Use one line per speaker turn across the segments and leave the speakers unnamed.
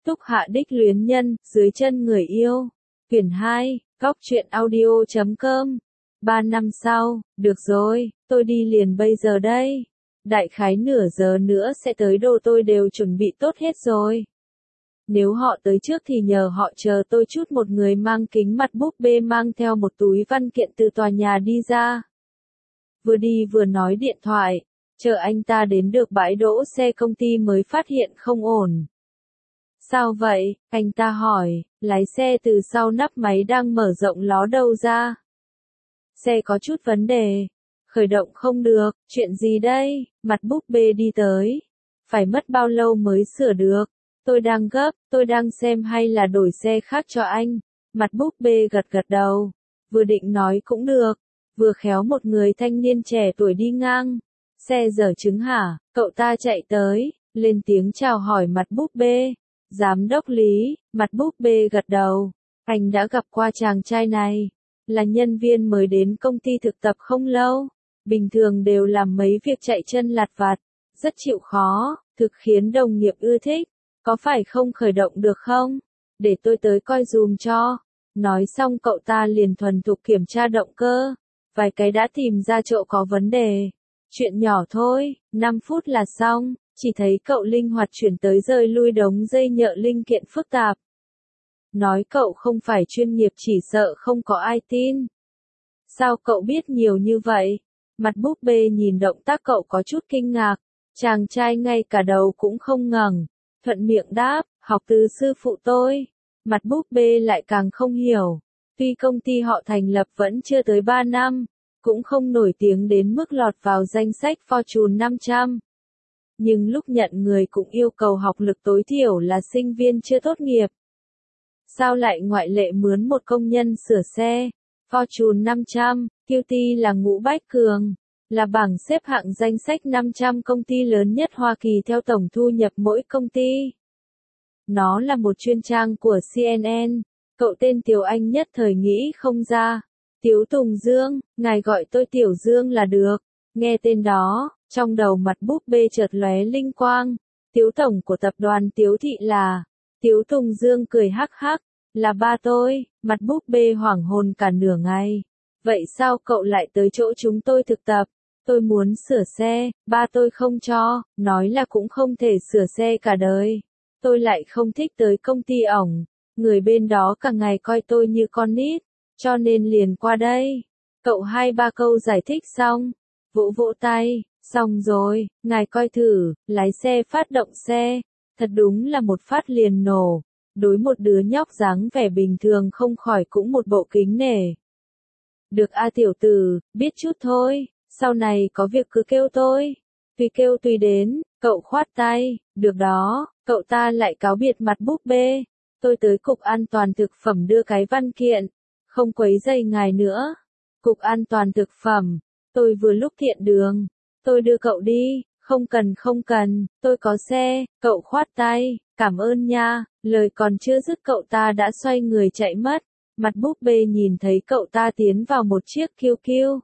Túc Hạ đích luyến nhân, dưới chân người yêu. Quyển 2, Góc truyện audio.com. 3 năm sau, được rồi, tôi đi liền bây giờ đây. Đại khái nửa giờ nữa sẽ tới, đồ tôi đều chuẩn bị tốt hết rồi. Nếu họ tới trước thì nhờ họ chờ tôi chút. Một người mang kính mặt búp bê mang theo một túi văn kiện từ tòa nhà đi ra. Vừa đi vừa nói điện thoại, chờ anh ta đến được bãi đỗ xe công ty mới phát hiện không ổn. Sao vậy? Anh ta hỏi, lái xe từ sau nắp máy đang mở rộng ló đầu ra. Xe có chút vấn đề. Khởi động không được, chuyện gì đây? Mặt búp bê đi tới. Phải mất bao lâu mới sửa được? Tôi đang gấp, tôi đang xem hay là đổi xe khác cho anh. Mặt búp bê gật gật đầu. Vừa định nói cũng được. Vừa khéo một người thanh niên trẻ tuổi đi ngang. Xe dở trứng hả? Cậu ta chạy tới, lên tiếng chào hỏi mặt búp bê. Giám đốc Lý, mặt búp bê gật đầu. Anh đã gặp qua chàng trai này. Là nhân viên mới đến công ty thực tập không lâu. Bình thường đều làm mấy việc chạy chân lặt vặt. Rất chịu khó, thực khiến đồng nghiệp ưa thích. Có phải không khởi động được không? Để tôi tới coi dùm cho. Nói xong cậu ta liền thuần thục kiểm tra động cơ. Vài cái đã tìm ra chỗ có vấn đề. Chuyện nhỏ thôi, 5 phút là xong. Chỉ thấy cậu linh hoạt chuyển tới rơi lui đống dây nhợ linh kiện phức tạp. Nói cậu không phải chuyên nghiệp chỉ sợ không có ai tin. Sao cậu biết nhiều như vậy? Mặt búp bê nhìn động tác cậu có chút kinh ngạc. Chàng trai ngay cả đầu cũng không ngẩng. Thuận miệng đáp, học từ sư phụ tôi. Mặt búp bê lại càng không hiểu. Tuy công ty họ thành lập vẫn chưa tới 3 năm, cũng không nổi tiếng đến mức lọt vào danh sách Fortune 500. Nhưng lúc nhận người cũng yêu cầu học lực tối thiểu là sinh viên chưa tốt nghiệp. Sao lại ngoại lệ mướn một công nhân sửa xe? Fortune 500, QT là Ngũ Bách Cường, là bảng xếp hạng danh sách 500 công ty lớn nhất Hoa Kỳ theo tổng thu nhập mỗi công ty. Nó là một chuyên trang của CNN. Cậu tên Tiểu Anh nhất thời nghĩ không ra. Tiếu Tùng Dương, ngài gọi tôi Tiểu Dương là được. Nghe tên đó, trong đầu mặt búp bê chợt lóe linh quang. Tiếu tổng của tập đoàn Tiếu Thị là. Tiếu Tùng Dương cười hắc hắc, là ba tôi. Mặt búp bê hoảng hồn cả nửa ngày. Vậy sao cậu lại tới chỗ chúng tôi thực tập? Tôi muốn sửa xe, ba tôi không cho, nói là cũng không thể sửa xe cả đời. Tôi lại không thích tới công ty ổng, người bên đó cả ngày coi tôi như con nít, cho nên liền qua đây. Cậu 2-3 câu giải thích xong, vỗ vỗ tay, xong rồi, ngài coi thử, lái xe phát động xe, thật đúng là một phát liền nổ. Đối một đứa nhóc dáng vẻ bình thường không khỏi cũng một bộ kính nể. Được a tiểu tử, biết chút thôi, sau này có việc cứ kêu tôi. Tùy kêu tùy đến, cậu khoát tay, được đó, cậu ta lại cáo biệt mặt búp bê. Tôi tới Cục An toàn Thực phẩm đưa cái văn kiện, không quấy rầy ngài nữa. Cục An toàn Thực phẩm, tôi vừa lúc tiện đường, tôi đưa cậu đi, không cần, tôi có xe, cậu khoát tay, cảm ơn nha, lời còn chưa dứt cậu ta đã xoay người chạy mất. Mặt búp bê nhìn thấy cậu ta tiến vào một chiếc QQ.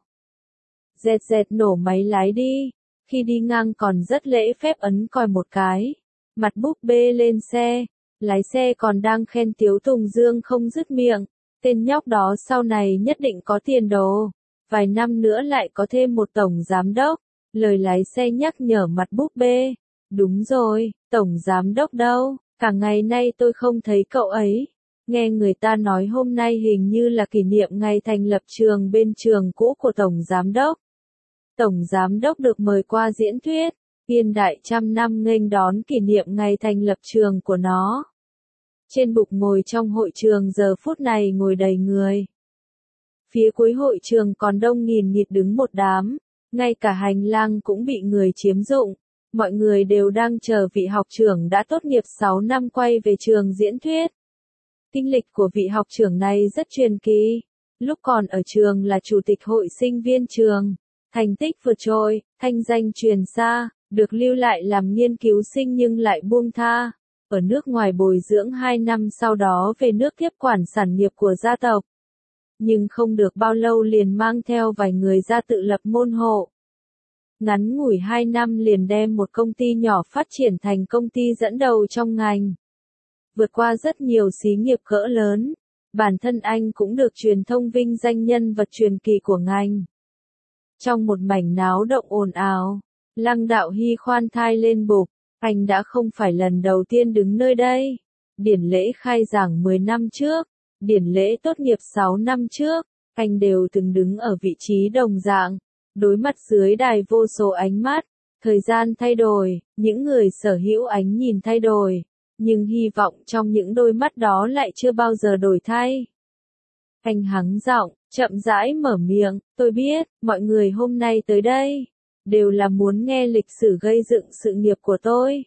Dẹt dẹt nổ máy lái đi. Khi đi ngang còn rất lễ phép ấn còi một cái. Mặt búp bê lên xe. Lái xe còn đang khen Tiếu Tùng Dương không dứt miệng. Tên nhóc đó sau này nhất định có tiền đồ. Vài năm nữa lại có thêm một tổng giám đốc. Lời lái xe nhắc nhở mặt búp bê. Đúng rồi, tổng giám đốc đâu? Cả ngày nay tôi không thấy cậu ấy. Nghe người ta nói hôm nay hình như là kỷ niệm ngày thành lập trường bên trường cũ của tổng giám đốc. Tổng giám đốc được mời qua diễn thuyết, Yên Đại 100 năm nghênh đón kỷ niệm ngày thành lập trường của nó. Trên bục ngồi trong hội trường giờ phút này ngồi đầy người. Phía cuối hội trường còn đông nghìn nghịt đứng một đám, ngay cả hành lang cũng bị người chiếm dụng. Mọi người đều đang chờ vị học trưởng đã tốt nghiệp 6 năm quay về trường diễn thuyết. Kinh lịch của vị học trưởng này rất truyền kỳ. Lúc còn ở trường là chủ tịch hội sinh viên trường. Thành tích vượt trội, thanh danh truyền xa, được lưu lại làm nghiên cứu sinh nhưng lại buông tha. Ở nước ngoài bồi dưỡng 2 năm sau đó về nước tiếp quản sản nghiệp của gia tộc. Nhưng không được bao lâu liền mang theo vài người ra tự lập môn hộ. Ngắn ngủi 2 năm liền đem một công ty nhỏ phát triển thành công ty dẫn đầu trong ngành. vượt qua rất nhiều xí nghiệp cỡ lớn. Bản thân anh cũng được truyền thông vinh danh nhân vật truyền kỳ của ngành. Trong một mảnh náo động ồn ào, Lăng Đạo Hy khoan thai lên bục, anh đã không phải lần đầu tiên đứng nơi đây. Điển lễ khai giảng 10 năm trước, điển lễ tốt nghiệp 6 năm trước, anh đều từng đứng ở vị trí đồng dạng, đối mặt dưới đài vô số ánh mắt. Thời gian thay đổi, những người sở hữu ánh nhìn thay đổi, nhưng hy vọng trong những đôi mắt đó lại chưa bao giờ đổi thay. Anh hắng giọng, chậm rãi mở miệng, tôi biết, mọi người hôm nay tới đây, đều là muốn nghe lịch sử gây dựng sự nghiệp của tôi.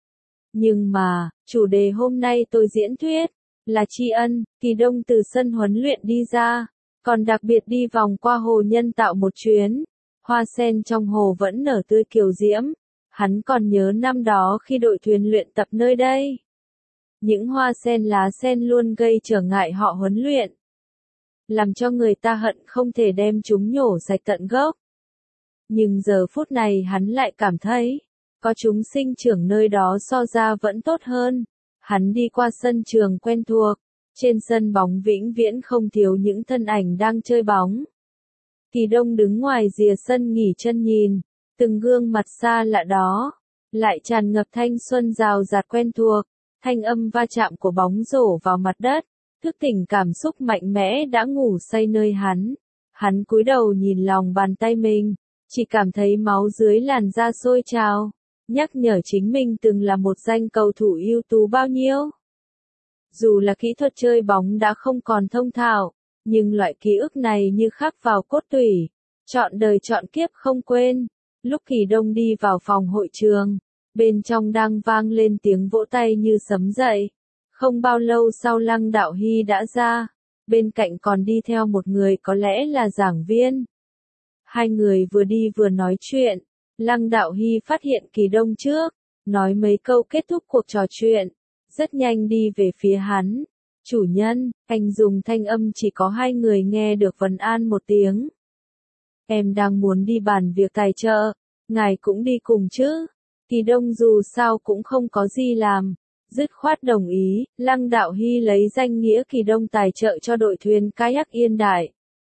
Nhưng mà, chủ đề hôm nay tôi diễn thuyết, là tri ân. Kỳ Đông từ sân huấn luyện đi ra, còn đặc biệt đi vòng qua hồ nhân tạo một chuyến. Hoa sen trong hồ vẫn nở tươi kiều diễm. Hắn còn nhớ năm đó khi đội thuyền luyện tập nơi đây. Những hoa sen lá sen luôn gây trở ngại họ huấn luyện, làm cho người ta hận không thể đem chúng nhổ sạch tận gốc. Nhưng giờ phút này hắn lại cảm thấy, có chúng sinh trưởng nơi đó so ra vẫn tốt hơn. Hắn đi qua sân trường quen thuộc, trên sân bóng vĩnh viễn không thiếu những thân ảnh đang chơi bóng. Kỳ Đông đứng ngoài rìa sân nghỉ chân nhìn, từng gương mặt xa lạ đó, lại tràn ngập thanh xuân rào rạt quen thuộc, thanh âm va chạm của bóng rổ vào mặt đất, thức tỉnh cảm xúc mạnh mẽ đã ngủ say nơi hắn. Hắn cúi đầu nhìn lòng bàn tay mình, chỉ cảm thấy máu dưới làn da sôi trào, nhắc nhở chính mình từng là một danh cầu thủ ưu tú bao nhiêu. Dù là kỹ thuật chơi bóng đã không còn thông thạo, nhưng loại ký ức này như khắc vào cốt tủy, trọn đời trọn kiếp không quên. Lúc Kỳ Đông đi vào phòng hội trường, bên trong đang vang lên tiếng vỗ tay như sấm dậy. Không bao lâu sau Lăng Đạo Hy đã ra, bên cạnh còn đi theo một người có lẽ là giảng viên. Hai người vừa đi vừa nói chuyện, Lăng Đạo Hy phát hiện Kỳ Đông trước, nói mấy câu kết thúc cuộc trò chuyện, rất nhanh đi về phía hắn. Chủ nhân, anh dùng thanh âm chỉ có hai người nghe được vấn an một tiếng. Em đang muốn đi bàn việc tài trợ, ngài cũng đi cùng chứ? Kỳ Đông dù sao cũng không có gì làm, dứt khoát đồng ý. Lăng Đạo Hy lấy danh nghĩa Kỳ Đông tài trợ cho đội thuyền kayak Yên Đại.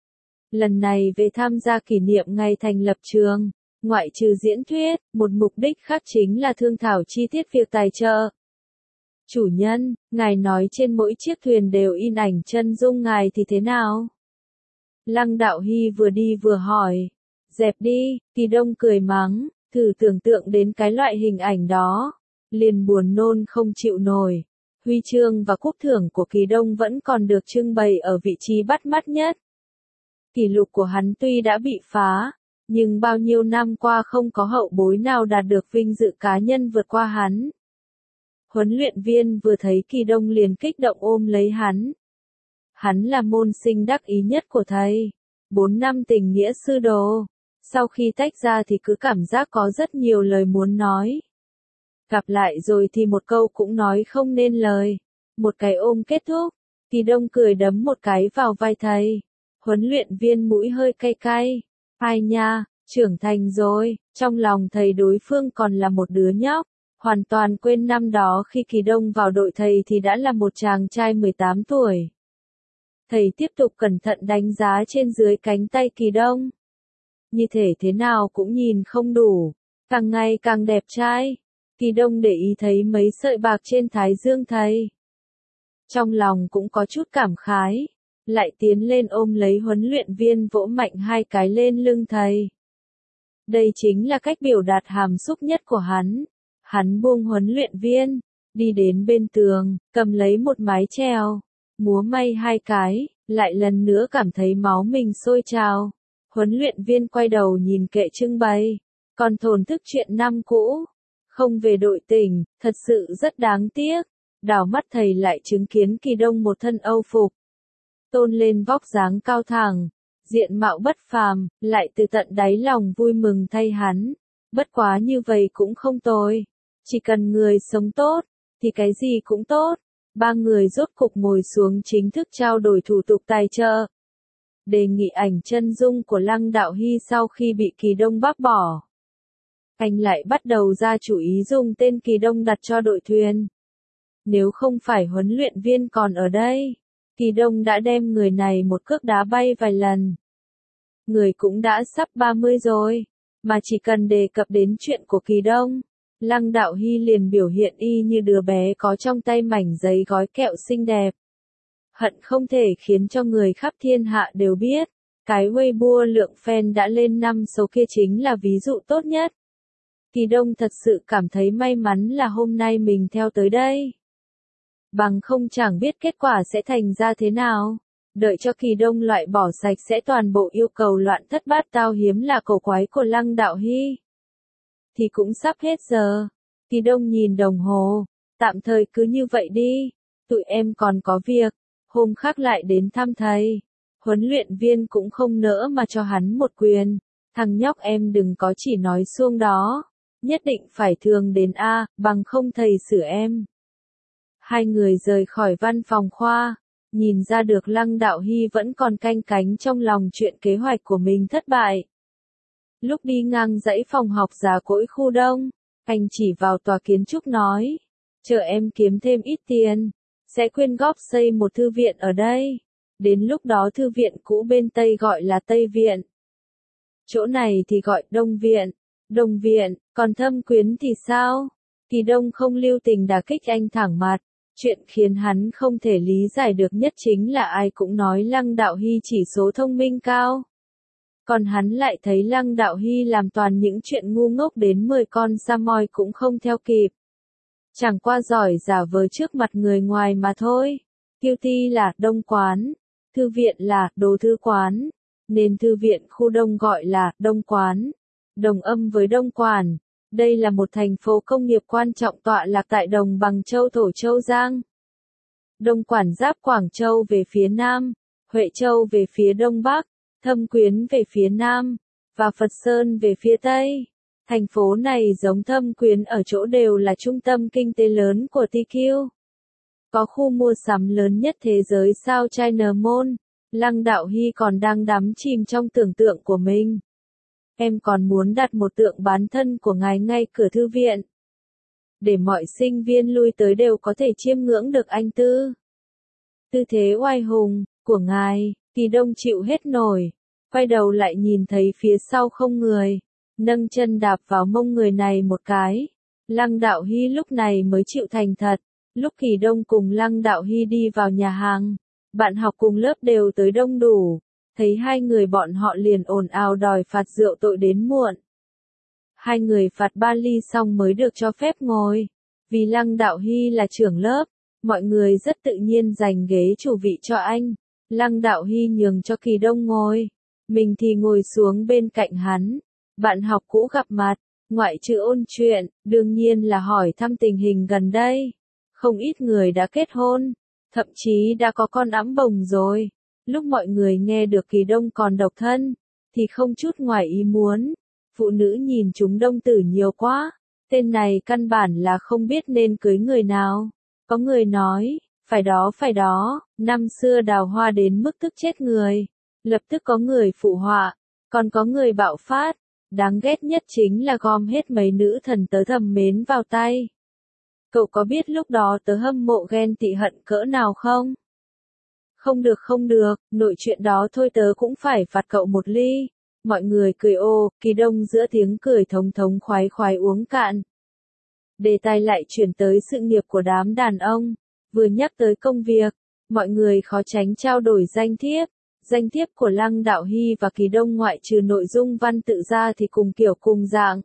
Lần này về tham gia kỷ niệm ngày thành lập trường, ngoại trừ diễn thuyết, một mục đích khác chính là thương thảo chi tiết việc tài trợ. Chủ nhân, ngài nói trên mỗi chiếc thuyền đều in ảnh chân dung ngài thì thế nào? Lăng Đạo Hy vừa đi vừa hỏi. Dẹp đi, Kỳ Đông cười mắng, thử tưởng tượng đến cái loại hình ảnh đó. Liền buồn nôn không chịu nổi. Huy chương và cúp thưởng của Kỳ Đông vẫn còn được trưng bày ở vị trí bắt mắt nhất. Kỷ lục của hắn tuy đã bị phá, nhưng bao nhiêu năm qua không có hậu bối nào đạt được vinh dự cá nhân vượt qua hắn. Huấn luyện viên vừa thấy Kỳ Đông liền kích động ôm lấy hắn. Hắn là môn sinh đắc ý nhất của thầy. 4 năm tình nghĩa sư đồ. Sau khi tách ra thì cứ cảm giác có rất nhiều lời muốn nói. Gặp lại rồi thì một câu cũng nói không nên lời. Một cái ôm kết thúc. Kỳ Đông cười đấm một cái vào vai thầy. Huấn luyện viên mũi hơi cay cay. Ai nha, trưởng thành rồi. Trong lòng thầy đối phương còn là một đứa nhóc. Hoàn toàn quên năm đó khi Kỳ Đông vào đội thầy thì đã là một chàng trai 18 tuổi. Thầy tiếp tục cẩn thận đánh giá trên dưới cánh tay Kỳ Đông. Như thể thế nào cũng nhìn không đủ, càng ngày càng đẹp trai. Kỳ Đông để ý thấy mấy sợi bạc trên thái dương thầy. Trong lòng cũng có chút cảm khái, lại tiến lên ôm lấy huấn luyện viên vỗ mạnh hai cái lên lưng thầy. Đây chính là cách biểu đạt hàm xúc nhất của hắn. Hắn buông huấn luyện viên, đi đến bên tường, cầm lấy một mái chèo, múa may hai cái, lại lần nữa cảm thấy máu mình sôi trào. Huấn luyện viên quay đầu nhìn kệ trưng bày, còn thổn thức chuyện năm cũ. Không về đội tỉnh, thật sự rất đáng tiếc. Đảo mắt thầy lại chứng kiến Kỳ Đông một thân âu phục. Tôn lên vóc dáng cao thẳng, diện mạo bất phàm, lại từ tận đáy lòng vui mừng thay hắn. Bất quá như vậy cũng không tồi. Chỉ cần người sống tốt, thì cái gì cũng tốt. Ba người rốt cục ngồi xuống chính thức trao đổi thủ tục tài trợ. Đề nghị ảnh chân dung của Lăng Đạo Hy sau khi bị Kỳ Đông bác bỏ. Anh lại bắt đầu ra chủ ý dùng tên Kỳ Đông đặt cho đội thuyền. Nếu không phải huấn luyện viên còn ở đây, Kỳ Đông đã đem người này một cước đá bay vài lần. Người cũng đã sắp 30 rồi, mà chỉ cần đề cập đến chuyện của Kỳ Đông, Lăng Đạo Hy liền biểu hiện y như đứa bé có trong tay mảnh giấy gói kẹo xinh đẹp. Hận không thể khiến cho người khắp thiên hạ đều biết, cái Weibo lượng fan đã lên 5 số kia chính là ví dụ tốt nhất. Kỳ Đông thật sự cảm thấy may mắn là hôm nay mình theo tới đây. Bằng không chẳng biết kết quả sẽ thành ra thế nào. Đợi cho Kỳ Đông loại bỏ sạch sẽ toàn bộ yêu cầu loạn thất bát tao hiếm là cổ quái của Lăng Đạo Hy. Thì cũng sắp hết giờ. Kỳ Đông nhìn đồng hồ, tạm thời cứ như vậy đi, tụi em còn có việc, hôm khác lại đến thăm thầy. Huấn luyện viên cũng không nỡ mà cho hắn một quyền, thằng nhóc em đừng có chỉ nói suông đó, nhất định phải thường đến A, bằng không thầy xử em. Hai người rời khỏi văn phòng khoa, nhìn ra được Lăng Đạo Hy vẫn còn canh cánh trong lòng chuyện kế hoạch của mình thất bại. Lúc đi ngang dãy phòng học già cỗi khu đông, anh chỉ vào tòa kiến trúc nói, chờ em kiếm thêm ít tiền, sẽ quyên góp xây một thư viện ở đây. Đến lúc đó thư viện cũ bên Tây gọi là Tây Viện. Chỗ này thì gọi Đông Viện. Đông Viện, còn Thâm Quyến thì sao? Kỳ Đông không lưu tình đả kích anh thẳng mặt. Chuyện khiến hắn không thể lý giải được nhất chính là ai cũng nói Lăng Đạo Hy chỉ số thông minh cao. Còn hắn lại thấy Lăng Đạo Hy làm toàn những chuyện ngu ngốc đến 10 con sa moi cũng không theo kịp. Chẳng qua giỏi giả vờ trước mặt người ngoài mà thôi. Kiêu Ti là Đông Quán, thư viện là Đồ Thư Quán, nên thư viện khu Đông gọi là Đông Quán, đồng âm với Đông Quản. Đây là một thành phố công nghiệp quan trọng tọa lạc tại đồng bằng Châu Thổ Châu Giang. Đông Quản giáp Quảng Châu về phía nam, Huệ Châu về phía đông bắc, Thâm Quyến về phía nam, và Phật Sơn về phía tây. Thành phố này giống Thâm Quyến ở chỗ đều là trung tâm kinh tế lớn của TQ. Có khu mua sắm lớn nhất thế giới sao China Mall. Lăng Đạo Hy còn đang đắm chìm trong tưởng tượng của mình. Em còn muốn đặt một tượng bán thân của ngài ngay cửa thư viện. Để mọi sinh viên lui tới đều có thể chiêm ngưỡng được anh tư thế oai hùng của ngài. Kỳ Đông chịu hết nổi, quay đầu lại nhìn thấy phía sau không người, nâng chân đạp vào mông người này một cái. Lăng Đạo Hy lúc này mới chịu thành thật. Lúc Kỳ Đông cùng Lăng Đạo Hy đi vào nhà hàng, bạn học cùng lớp đều tới đông đủ, thấy hai người bọn họ liền ồn ào đòi phạt rượu tội đến muộn. Hai người phạt 3 ly xong mới được cho phép ngồi. Vì Lăng Đạo Hy là trưởng lớp, mọi người rất tự nhiên dành ghế chủ vị cho anh. Lăng Đạo Hy nhường cho Kỳ Đông ngồi, mình thì ngồi xuống bên cạnh hắn. Bạn học cũ gặp mặt, ngoại trừ ôn chuyện, đương nhiên là hỏi thăm tình hình gần đây. Không ít người đã kết hôn, thậm chí đã có con ẵm bồng rồi. Lúc mọi người nghe được Kỳ Đông còn độc thân, thì không chút ngoài ý muốn. Phụ nữ nhìn chúng Đông tử nhiều quá, tên này căn bản là không biết nên cưới người nào. Có người nói, phải đó, năm xưa đào hoa đến mức tức chết người. Lập tức có người phụ họa, còn có người bạo phát. Đáng ghét nhất chính là gom hết mấy nữ thần tớ thầm mến vào tay. Cậu có biết lúc đó tớ hâm mộ ghen tị hận cỡ nào không? Không được, nội chuyện đó thôi tớ cũng phải phạt cậu một ly. Mọi người cười ô, Kỳ Đông giữa tiếng cười thống thống khoái khoái uống cạn. Đề tài lại chuyển tới sự nghiệp của đám đàn ông. Vừa nhắc tới công việc, mọi người khó tránh trao đổi danh thiếp. Danh thiếp của Lăng Đạo Hy và Kỳ Đông ngoại trừ nội dung văn tự ra thì cùng kiểu cùng dạng.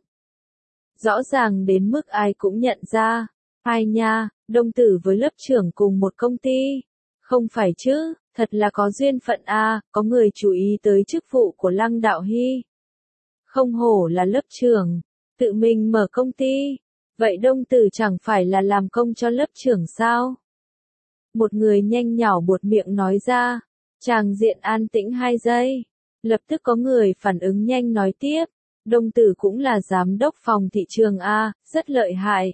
Rõ ràng đến mức ai cũng nhận ra. Ai nha, Đông tử với lớp trưởng cùng một công ty. Không phải chứ, thật là có duyên phận a, có người chú ý tới chức vụ của Lăng Đạo Hy. Không hổ là lớp trưởng, tự mình mở công ty. Vậy Đông tử chẳng phải là làm công cho lớp trưởng sao? Một người nhanh nhỏ buột miệng nói ra. Tràng diện an tĩnh 2 giây. Lập tức có người phản ứng nhanh nói tiếp. Đông tử cũng là giám đốc phòng thị trường A, rất lợi hại.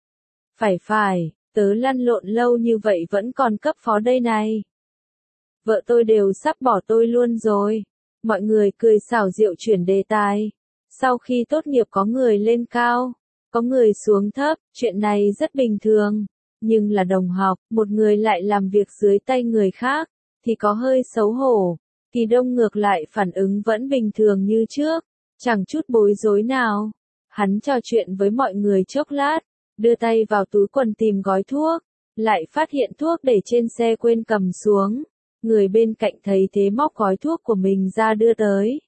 Phải, tớ lăn lộn lâu như vậy vẫn còn cấp phó đây này. Vợ tôi đều sắp bỏ tôi luôn rồi. Mọi người cười xảo diệu chuyển đề tài. Sau khi tốt nghiệp có người lên cao, có người xuống thấp, chuyện này rất bình thường. nhưng là đồng học, một người lại làm việc dưới tay người khác, thì có hơi xấu hổ. Kỳ Đông ngược lại phản ứng vẫn bình thường như trước, chẳng chút bối rối nào. Hắn trò chuyện với mọi người chốc lát, đưa tay vào túi quần tìm gói thuốc, lại phát hiện thuốc để trên xe quên cầm xuống. Người bên cạnh thấy thế móc gói thuốc của mình ra đưa tới.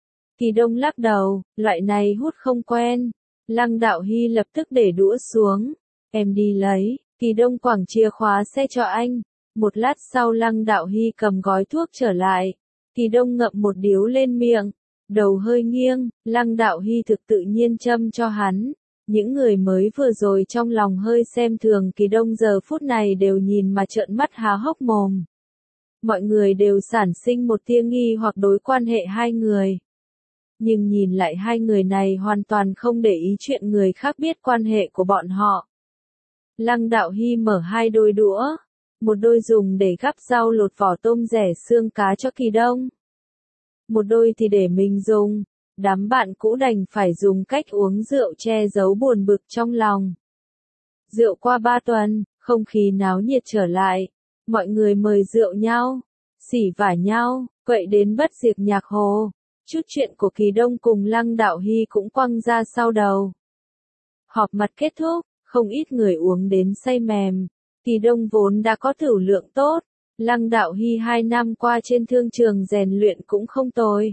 Kỳ Đông lắc đầu, loại này hút không quen. Lăng Đạo Hy lập tức để đũa xuống. Em đi lấy. Kỳ Đông quẳng chìa khóa xe cho anh. Một lát sau Lăng Đạo Hy cầm gói thuốc trở lại. Kỳ Đông ngậm một điếu lên miệng. Đầu hơi nghiêng, Lăng Đạo Hy thực tự nhiên châm cho hắn. Những người mới vừa rồi trong lòng hơi xem thường Kỳ Đông giờ phút này đều nhìn mà trợn mắt há hốc mồm. Mọi người đều sản sinh một tia nghi hoặc đối quan hệ hai người. Nhưng nhìn lại hai người này hoàn toàn không để ý chuyện người khác biết quan hệ của bọn họ. Lăng Đạo Hy mở hai đôi đũa, một đôi dùng để gắp rau lột vỏ tôm rẻ xương cá cho Kỳ Đông. Một đôi thì để mình dùng, đám bạn cũ đành phải dùng cách uống rượu che giấu buồn bực trong lòng. Rượu qua 3 tuần, không khí náo nhiệt trở lại, mọi người mời rượu nhau, xỉ vả nhau, quậy đến bất diệt nhạc hồ. Chút chuyện của Kỳ Đông cùng Lăng Đạo Hy cũng quăng ra sau đầu. Họp mặt kết thúc, không ít người uống đến say mềm. Kỳ Đông vốn đã có tửu lượng tốt, Lăng Đạo Hy 2 năm qua trên thương trường rèn luyện cũng không tồi.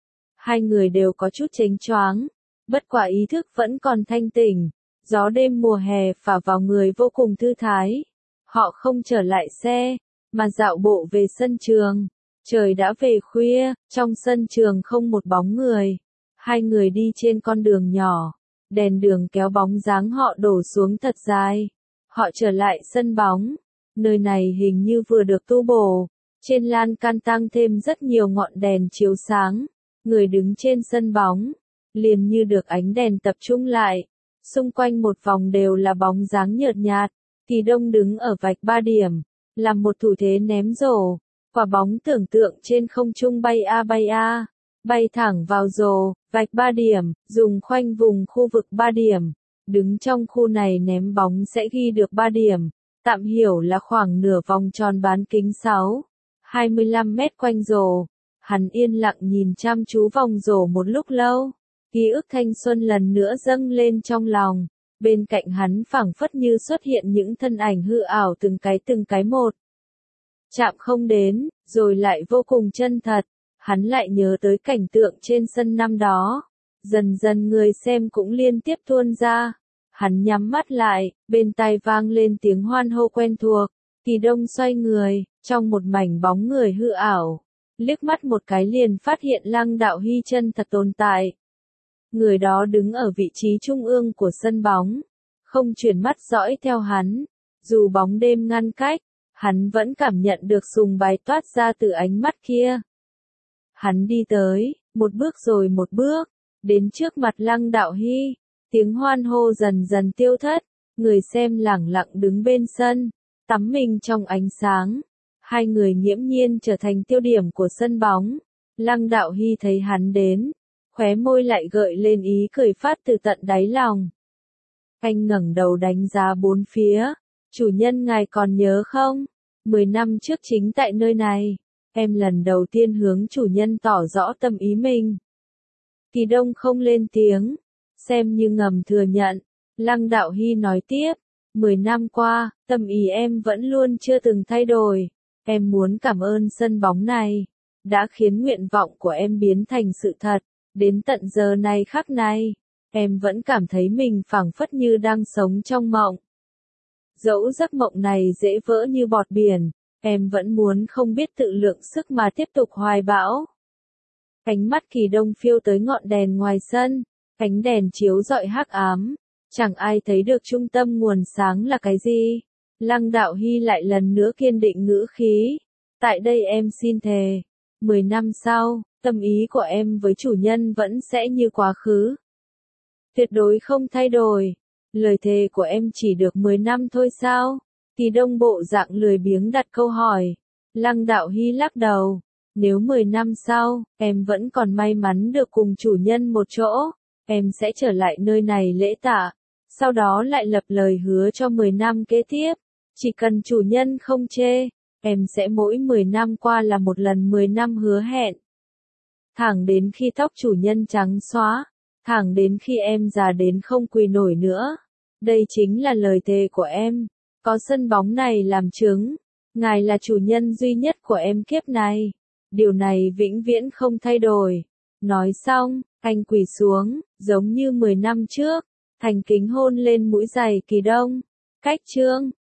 Hai người đều có chút chếnh choáng, bất quả ý thức vẫn còn thanh tỉnh. Gió đêm mùa hè phả vào người vô cùng thư thái. Họ không trở lại xe, mà dạo bộ về sân trường. Trời đã về khuya, trong sân trường không một bóng người. Hai người đi trên con đường nhỏ, đèn đường kéo bóng dáng họ đổ xuống thật dài. Họ trở lại sân bóng, nơi này hình như vừa được tu bổ. Trên lan can tăng thêm rất nhiều ngọn đèn chiếu sáng. Người đứng trên sân bóng, liền như được ánh đèn tập trung lại. Xung quanh một vòng đều là bóng dáng nhợt nhạt. Kỳ Đông đứng ở vạch 3 điểm, làm một thủ thế ném rổ. Quả bóng tưởng tượng trên không trung bay a, bay thẳng vào rổ, vạch 3 điểm, dùng khoanh vùng khu vực 3 điểm. Đứng trong khu này ném bóng sẽ ghi được 3 điểm, tạm hiểu là khoảng nửa vòng tròn bán kính 25 mét quanh rổ. Hắn yên lặng nhìn chăm chú vòng rổ một lúc lâu, ký ức thanh xuân lần nữa dâng lên trong lòng. Bên cạnh hắn phảng phất như xuất hiện những thân ảnh hư ảo từng cái một. Chạm không đến, rồi lại vô cùng chân thật. Hắn lại nhớ tới cảnh tượng trên sân năm đó. Dần dần người xem cũng liên tiếp tuôn ra. Hắn nhắm mắt lại, bên tai vang lên tiếng hoan hô quen thuộc. Kỳ Đông xoay người, trong một mảnh bóng người hư ảo. Liếc mắt một cái liền phát hiện Lăng Đạo Hy chân thật tồn tại. Người đó đứng ở vị trí trung ương của sân bóng. Không chuyển mắt dõi theo hắn. Dù bóng đêm ngăn cách, hắn vẫn cảm nhận được sùng bái toát ra từ ánh mắt kia. Hắn đi tới, một bước rồi một bước, đến trước mặt Lăng Đạo Hy. Tiếng hoan hô dần dần tiêu thất, người xem lẳng lặng đứng bên sân, tắm mình trong ánh sáng. Hai người nghiễm nhiên trở thành tiêu điểm của sân bóng. Lăng Đạo Hy thấy hắn đến, khóe môi lại gợi lên ý cười phát từ tận đáy lòng. Anh ngẩng đầu đánh giá bốn phía. Chủ nhân ngài còn nhớ không? 10 năm trước chính tại nơi này, em lần đầu tiên hướng chủ nhân tỏ rõ tâm ý mình. Kỳ Đông không lên tiếng, xem như ngầm thừa nhận. Lăng Đạo Hy nói tiếp, 10 năm qua, tâm ý em vẫn luôn chưa từng thay đổi. Em muốn cảm ơn sân bóng này, đã khiến nguyện vọng của em biến thành sự thật. Đến tận giờ này khắc này, em vẫn cảm thấy mình phảng phất như đang sống trong mộng. Dẫu giấc mộng này dễ vỡ như bọt biển, em vẫn muốn không biết tự lượng sức mà tiếp tục hoài bão. Ánh mắt Kỳ Đông phiêu tới ngọn đèn ngoài sân, ánh đèn chiếu rọi hắc ám, chẳng ai thấy được trung tâm nguồn sáng là cái gì. Lăng Đạo Hy lại lần nữa kiên định ngữ khí. Tại đây em xin thề, 10 năm sau, tâm ý của em với chủ nhân vẫn sẽ như quá khứ. Tuyệt đối không thay đổi. Lời thề của em chỉ được 10 năm thôi sao? Kỳ Đông bộ dạng lười biếng đặt câu hỏi. Lăng Đạo Hy lắc đầu. Nếu 10 năm sau, em vẫn còn may mắn được cùng chủ nhân một chỗ, em sẽ trở lại nơi này lễ tạ. Sau đó lại lập lời hứa cho 10 năm kế tiếp. Chỉ cần chủ nhân không chê, em sẽ mỗi 10 năm qua là một lần 10 năm hứa hẹn. Thẳng đến khi tóc chủ nhân trắng xóa, thẳng đến khi em già đến không quỳ nổi nữa. Đây chính là lời thề của em. Có sân bóng này làm chứng, ngài là chủ nhân duy nhất của em kiếp này. Điều này vĩnh viễn không thay đổi. Nói xong, anh quỳ xuống, giống như 10 năm trước, thành kính hôn lên mũi giày Kỳ Đông. Cách chương